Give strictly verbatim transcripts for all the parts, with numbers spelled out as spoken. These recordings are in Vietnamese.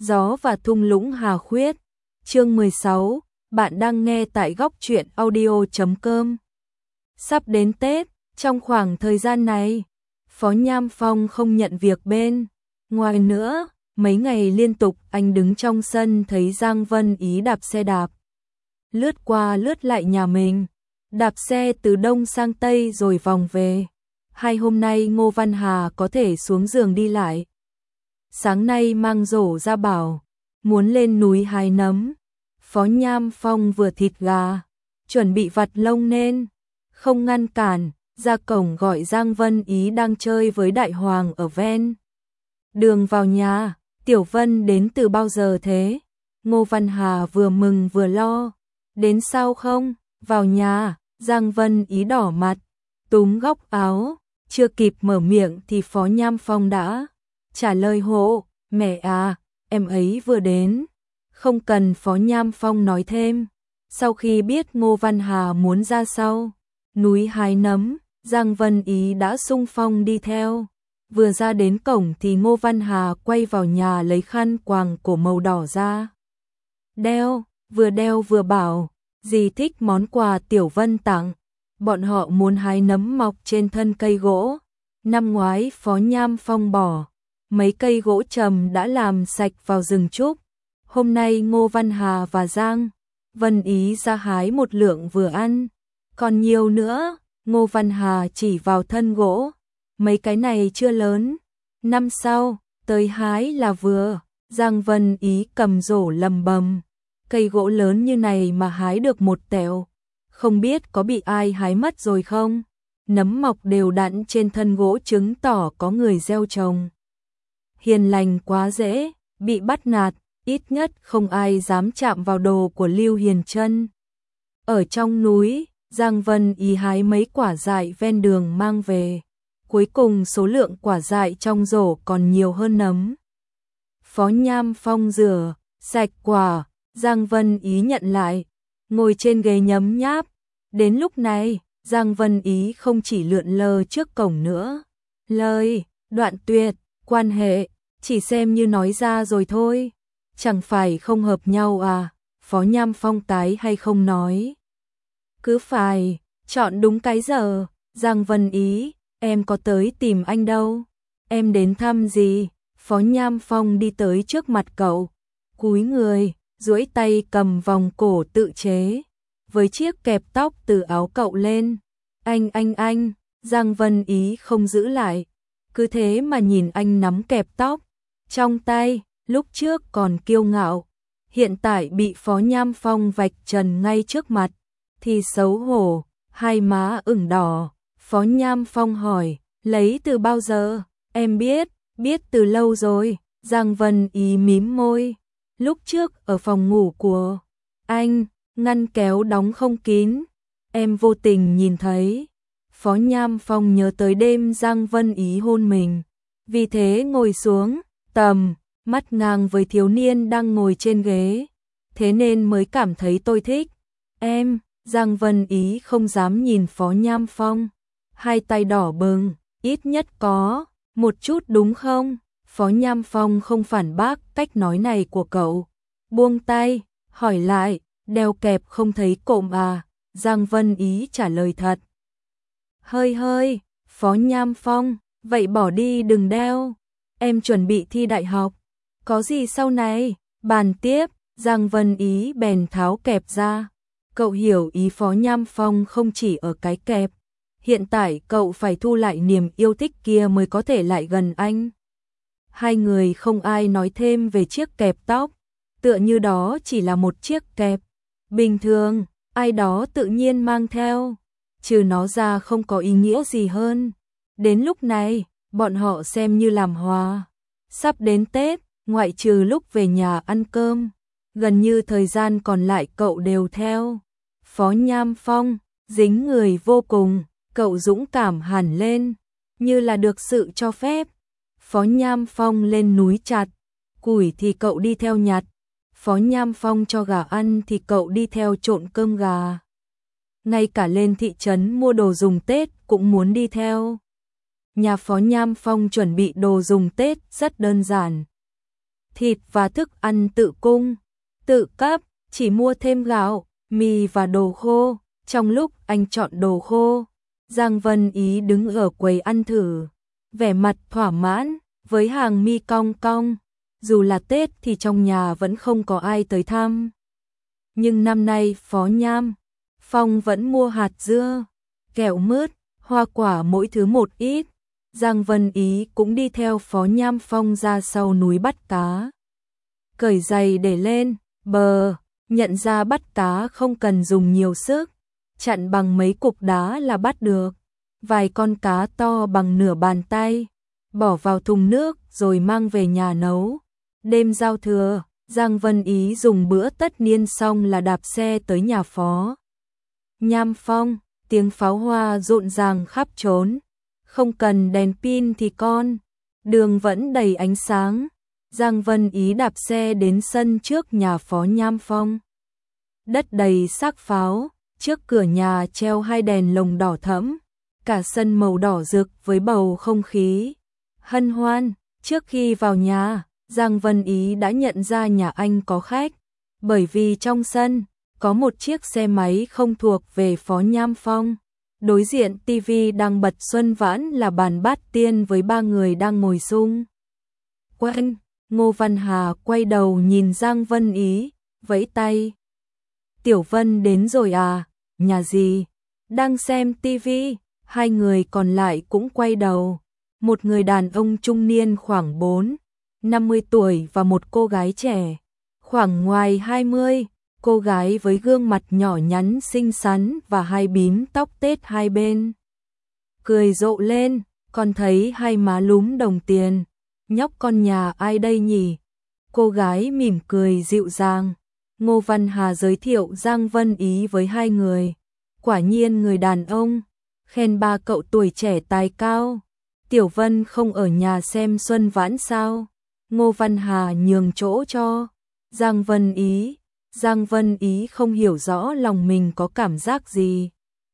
Gió và thung lũng Hà Khuyết. Chương mười sáu, bạn đang nghe tại góc truyện audio chấm com. Sắp đến Tết, trong khoảng thời gian này, Phó Nham Phong không nhận việc bên ngoài nữa, mấy ngày liên tục anh đứng trong sân thấy Giang Vân Ý đạp xe đạp, lướt qua lướt lại nhà mình, đạp xe từ đông sang tây rồi vòng về. Hai hôm nay Ngô Văn Hà có thể xuống giường đi lại. Sáng nay mang rổ ra bảo, muốn lên núi hái nấm. Phó Nham Phong vừa thịt gà, chuẩn bị vặt lông nên không ngăn cản, ra cổng gọi Giang Vân Ý đang chơi với Đại Hoàng ở ven đường vào nhà. Tiểu Vân đến từ bao giờ thế? Ngô Văn Hà vừa mừng vừa lo. Đến sao không? Vào nhà. Giang Vân Ý đỏ mặt, túm góc áo, chưa kịp mở miệng thì Phó Nham Phong đã trả lời hộ, mẹ à, em ấy vừa đến. Không cần Phó Nham Phong nói thêm. Sau khi biết Ngô Văn Hà muốn ra sau núi hái nấm, Giang Vân Ý đã xung phong đi theo. Vừa ra đến cổng thì Ngô Văn Hà quay vào nhà lấy khăn quàng cổ màu đỏ ra đeo, vừa đeo vừa bảo, dì thích món quà Tiểu Vân tặng. Bọn họ muốn hái nấm mọc trên thân cây gỗ. Năm ngoái Phó Nham Phong bỏ mấy cây gỗ trầm đã làm sạch vào rừng trúc. Hôm nay Ngô Văn Hà và Giang Vân Ý ra hái một lượng vừa ăn, còn nhiều nữa. Ngô Văn Hà chỉ vào thân gỗ, mấy cái này chưa lớn, năm sau tới hái là vừa. Giang Vân Ý cầm rổ lầm bầm, cây gỗ lớn như này mà hái được một tẹo, không biết có bị ai hái mất rồi không? Nấm mọc đều đặn trên thân gỗ chứng tỏ có người gieo trồng. Hiền lành quá dễ bị bắt nạt, ít nhất không ai dám chạm vào đồ của Lưu Hiền Trân. Ở trong núi, Giang Vân Ý hái mấy quả dại ven đường mang về. Cuối cùng số lượng quả dại trong rổ còn nhiều hơn nấm. Phó Nham Phong rửa sạch quả, Giang Vân Ý nhận lại, ngồi trên ghế nhấm nháp. Đến lúc này, Giang Vân Ý không chỉ lượn lờ trước cổng nữa. Lời đoạn tuyệt, quan hệ, chỉ xem như nói ra rồi thôi. Chẳng phải không hợp nhau à? Phó Nham Phong tái hay không nói. Cứ phải, chọn đúng cái giờ. Giang Vân Ý, em có tới tìm anh đâu. Em đến thăm gì? Phó Nham Phong đi tới trước mặt cậu, cúi người, duỗi tay cầm vòng cổ tự chế với chiếc kẹp tóc từ áo cậu lên. Anh anh anh, Giang Vân Ý không giữ lại, cứ thế mà nhìn anh nắm kẹp tóc trong tay, lúc trước còn kiêu ngạo, hiện tại bị Phó Nham Phong vạch trần ngay trước mặt thì xấu hổ, hai má ửng đỏ. Phó Nham Phong hỏi, lấy từ bao giờ? Em biết, biết từ lâu rồi. Giang Vân Ý mím môi, lúc trước ở phòng ngủ của anh, ngăn kéo đóng không kín, em vô tình nhìn thấy. Phó Nham Phong nhớ tới đêm Giang Vân Ý hôn mình, vì thế ngồi xuống, tầm mắt ngang với thiếu niên đang ngồi trên ghế, thế nên mới cảm thấy tôi thích em. Giang Vân Ý không dám nhìn Phó Nham Phong, hai tay đỏ bừng, ít nhất có một chút đúng không? Phó Nham Phong không phản bác cách nói này của cậu, buông tay, hỏi lại, đeo kẹp không thấy cộm à? Giang Vân Ý trả lời thật. Hơi hơi. Phó Nham Phong, vậy bỏ đi đừng đeo, em chuẩn bị thi đại học, có gì sau này bàn tiếp. Giang Vân Ý bèn tháo kẹp ra. Cậu hiểu ý Phó Nham Phong không chỉ ở cái kẹp, hiện tại cậu phải thu lại niềm yêu thích kia mới có thể lại gần anh. Hai người không ai nói thêm về chiếc kẹp tóc, tựa như đó chỉ là một chiếc kẹp bình thường, ai đó tự nhiên mang theo, trừ nó ra không có ý nghĩa gì hơn. Đến lúc này, bọn họ xem như làm hòa. Sắp đến Tết, ngoại trừ lúc về nhà ăn cơm, gần như thời gian còn lại cậu đều theo Phó Nham Phong, dính người vô cùng, cậu dũng cảm hẳn lên, như là được sự cho phép. Phó Nham Phong lên núi chặt củi thì cậu đi theo nhặt, Phó Nham Phong cho gà ăn thì cậu đi theo trộn cơm gà. Ngay cả lên thị trấn mua đồ dùng Tết cũng muốn đi theo. Nhà Phó Nham Phong chuẩn bị đồ dùng Tết rất đơn giản. thịt và thức ăn tự cung, tự cấp, chỉ mua thêm gạo, mì và đồ khô. Trong lúc anh chọn đồ khô, Giang Vân Ý đứng ở quầy ăn thử, vẻ mặt thỏa mãn, với hàng mi cong cong. Dù là Tết thì trong nhà vẫn không có ai tới thăm. Nhưng năm nay Phó Nham Phong vẫn mua hạt dưa, kẹo mứt, hoa quả mỗi thứ một ít. Giang Vân Ý cũng đi theo Phó Nham Phong ra sau núi bắt cá. Cởi giày để lên bờ, nhận ra bắt cá không cần dùng nhiều sức, chặn bằng mấy cục đá là bắt được. Vài con cá to bằng nửa bàn tay, bỏ vào thùng nước rồi mang về nhà nấu. Đêm giao thừa, Giang Vân Ý dùng bữa tất niên xong là đạp xe tới nhà Phó Nham Phong, tiếng pháo hoa rộn ràng khắp trốn. Không cần đèn pin thì con, đường vẫn đầy ánh sáng. Giang Vân Ý đạp xe đến sân trước nhà Phó Nham Phong. Đất đầy xác pháo, trước cửa nhà treo hai đèn lồng đỏ thẫm, cả sân màu đỏ rực với bầu không khí hân hoan. Trước khi vào nhà, Giang Vân Ý đã nhận ra nhà anh có khách, bởi vì trong sân có một chiếc xe máy không thuộc về Phó Nham Phong. Đối diện tivi đang bật Xuân Vãn là bàn bát tiên với ba người đang ngồi xung quanh. Ngô Văn Hà quay đầu nhìn Giang Vân Ý, vẫy tay. Tiểu Vân đến rồi à, nhà gì? Đang xem tivi. Hai người còn lại cũng quay đầu. Một người đàn ông trung niên khoảng bốn, năm mươi tuổi và một cô gái trẻ, khoảng ngoài hai mươi. Cô gái với gương mặt nhỏ nhắn xinh xắn và hai bím tóc tết hai bên. Cười rộ lên, còn thấy hai má lúm đồng tiền. Nhóc con nhà ai đây nhỉ? Cô gái mỉm cười dịu dàng. Ngô Văn Hà giới thiệu Giang Vân Ý với hai người. Quả nhiên người đàn ông, khen ba cậu tuổi trẻ tài cao. Tiểu Vân không ở nhà xem Xuân Vãn sao? Ngô Văn Hà nhường chỗ cho Giang Vân Ý. Giang Vân Ý không hiểu rõ lòng mình có cảm giác gì,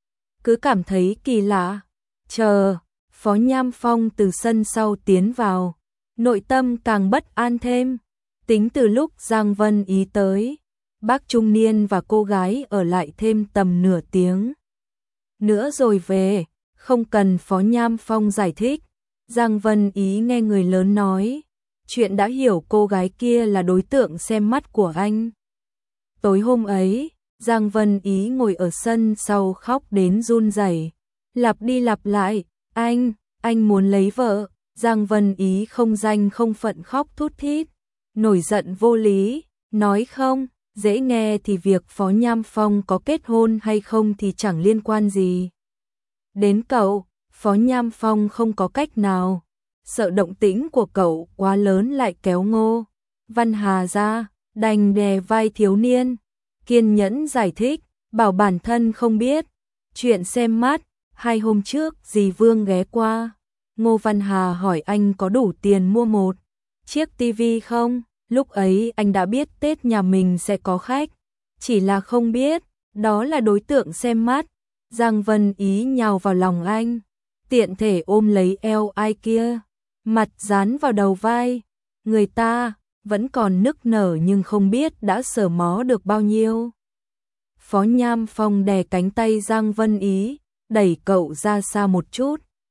cứ cảm thấy kỳ lạ. Chờ Phó Nham Phong từ sân sau tiến vào, nội tâm càng bất an thêm. Tính từ lúc Giang Vân Ý tới, bác trung niên và cô gái ở lại thêm tầm nửa tiếng nữa rồi về, không cần Phó Nham Phong giải thích. Giang Vân Ý nghe người lớn nói chuyện đã hiểu cô gái kia là đối tượng xem mắt của anh. Tối hôm ấy, Giang Vân Ý ngồi ở sân sau khóc đến run rẩy, lặp đi lặp lại, anh, anh muốn lấy vợ. Giang Vân Ý không danh không phận khóc thút thít, nổi giận vô lý, nói không, dễ nghe thì việc Phó Nham Phong có kết hôn hay không thì chẳng liên quan gì đến cậu. Phó Nham Phong không có cách nào, sợ động tĩnh của cậu quá lớn lại kéo Ngô Văn Hà ra, đành đè vai thiếu niên, kiên nhẫn giải thích, bảo bản thân không biết. Chuyện xem mắt, hai hôm trước dì Vương ghé qua. Ngô Văn Hà hỏi anh có đủ tiền mua một chiếc tivi không? Lúc ấy anh đã biết Tết nhà mình sẽ có khách, chỉ là không biết đó là đối tượng xem mắt. Giang Vân Ý nhào vào lòng anh, tiện thể ôm lấy eo ai kia, mặt dán vào đầu vai. Người ta vẫn còn nức nở nhưng không biết đã sờ mó được bao nhiêu. Phó Nham Phong đè cánh tay Giang Vân Ý, đẩy cậu ra xa một chút.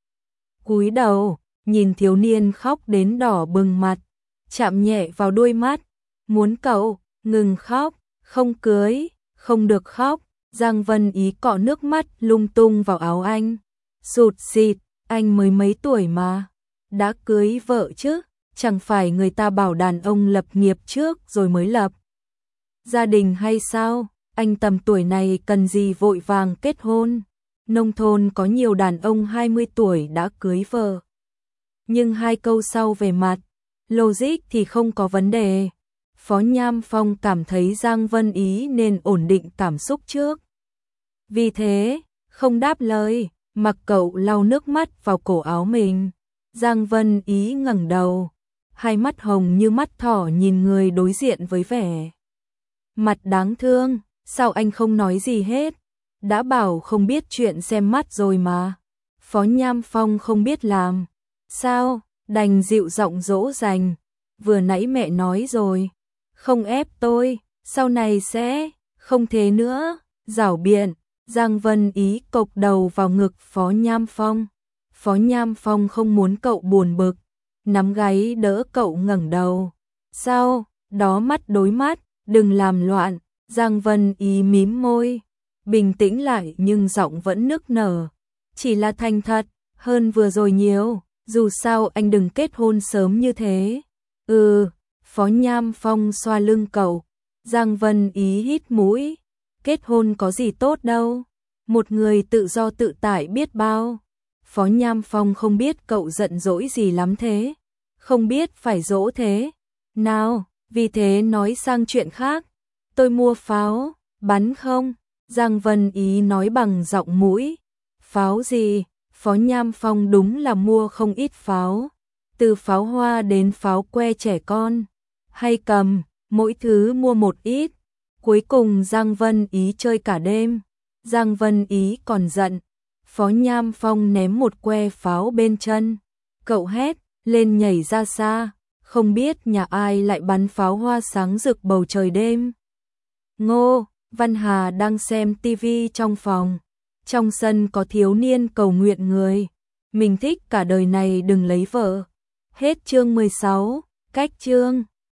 Cúi đầu, nhìn thiếu niên khóc đến đỏ bừng mặt, chạm nhẹ vào đôi mắt, muốn cậu ngừng khóc, không cưới, không được khóc. Giang Vân Ý cọ nước mắt lung tung vào áo anh, sụt sịt, anh mới mấy tuổi mà, đã cưới vợ chứ, chẳng phải người ta bảo đàn ông lập nghiệp trước rồi mới lập gia đình hay sao? Anh tầm tuổi này cần gì vội vàng kết hôn? Nông thôn có nhiều đàn ông hai mươi tuổi đã cưới vợ. Nhưng hai câu sau về mặt logic thì không có vấn đề. Phó Nham Phong cảm thấy Giang Vân Ý nên ổn định cảm xúc trước. Vì thế, không đáp lời, mặc cậu lau nước mắt vào cổ áo mình. Giang Vân Ý ngẩng đầu, hai mắt hồng như mắt thỏ nhìn người đối diện với vẻ mặt đáng thương. Sao anh không nói gì hết? Đã bảo không biết chuyện xem mắt rồi mà. Phó Nham Phong không biết làm sao, đành dịu giọng dỗ dành. vừa nãy mẹ nói rồi, không ép tôi, sau này sẽ không thế nữa, giảo biện. Giang Vân Ý cộc đầu vào ngực Phó Nham Phong. Phó Nham Phong không muốn cậu buồn bực, nắm gáy đỡ cậu ngẩng đầu. Sao, đó mắt đối mắt, đừng làm loạn. Giang Vân Ý mím môi, bình tĩnh lại nhưng giọng vẫn nức nở. Chỉ là thành thật, hơn vừa rồi nhiều, dù sao anh đừng kết hôn sớm như thế. Ừ, Phó Nham Phong xoa lưng cậu. Giang Vân Ý hít mũi, kết hôn có gì tốt đâu, một người tự do tự tại biết bao. Phó Nham Phong không biết cậu giận dỗi gì lắm thế, không biết phải dỗ thế nào, vì thế nói sang chuyện khác. Tôi mua pháo, bắn không? Giang Vân Ý nói bằng giọng mũi. Pháo gì? Phó Nham Phong đúng là mua không ít pháo, từ pháo hoa đến pháo que trẻ con, hay cầm, mỗi thứ mua một ít. Cuối cùng Giang Vân Ý chơi cả đêm. Giang Vân Ý còn giận. Phó Nham Phong ném một que pháo bên chân. Cậu hét lên nhảy ra xa. Không biết nhà ai lại bắn pháo hoa sáng rực bầu trời đêm. Ngô Văn Hà đang xem tivi trong phòng. Trong sân có thiếu niên cầu nguyện người mình thích cả đời này đừng lấy vợ. Hết chương mười sáu, cách chương.